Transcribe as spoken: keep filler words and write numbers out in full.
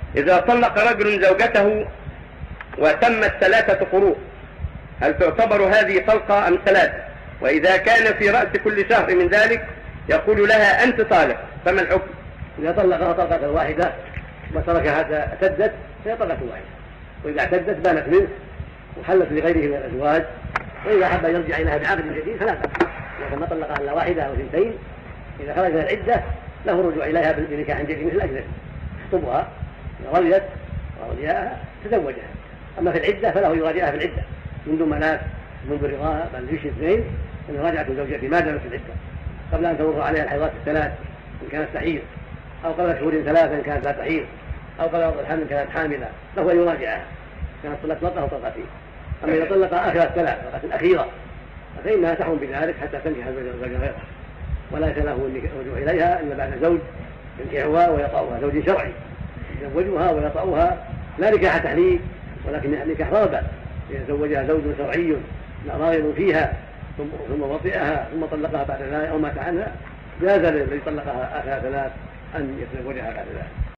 إذا طلق رجل زوجته وتمت ثلاثة قروء هل تعتبر هذه طلقة أم ثلاثة؟ وإذا كان في رأس كل شهر من ذلك يقول لها أنت طالق فما الحكم؟ إذا طلقها طلقة واحدة وتركها اعتدت فهي طلقة واحدة، وإذا اعتدت بانت منه وحلت لغيره من الأزواج، وإذا حب يرجع إليها بعقد جديد فلا بأس. لكن ما طلقها إلا واحدة أو اثنتين إذا خرج من العدة له الرجوع إليها بنكاح جديد مثل أجنبي يخطبها إذا رضيت وأولياءها تزوجها. أما في العدة فله يراجعها في العدة منذ منات منذ رضاها بل يشهد اثنين أن يراجعة زوجته ما دامت في العدة قبل أن تمر عليها الحيضات الثلاث إن كانت تحيض، أو قبل شهور ثلاثة إن كانت لا تحيض، أو قبل وضع الحمل إن كانت حاملة، له أن يراجعها كانت طلقت طلقة أو طلقتين. أما إذا طلق آخر الثلاث طلقة الأخيرة فإنها تحرم بذلك حتى تنكح زوجا غيرها، ولا له الرجوع إليها إلا بعد زوج ينكحها ويطأها، زوج شرعي يزوجها ويطأها لا نكاح تحليل ولكن نكاح رغبة يتزوجها زوج شرعي راغب فيها ثم وطئها ثم طلقها بعد ذلك أو مات عنها، جاز للذي طلقها آخر ثلاث أن يتزوجها بعد ذلك.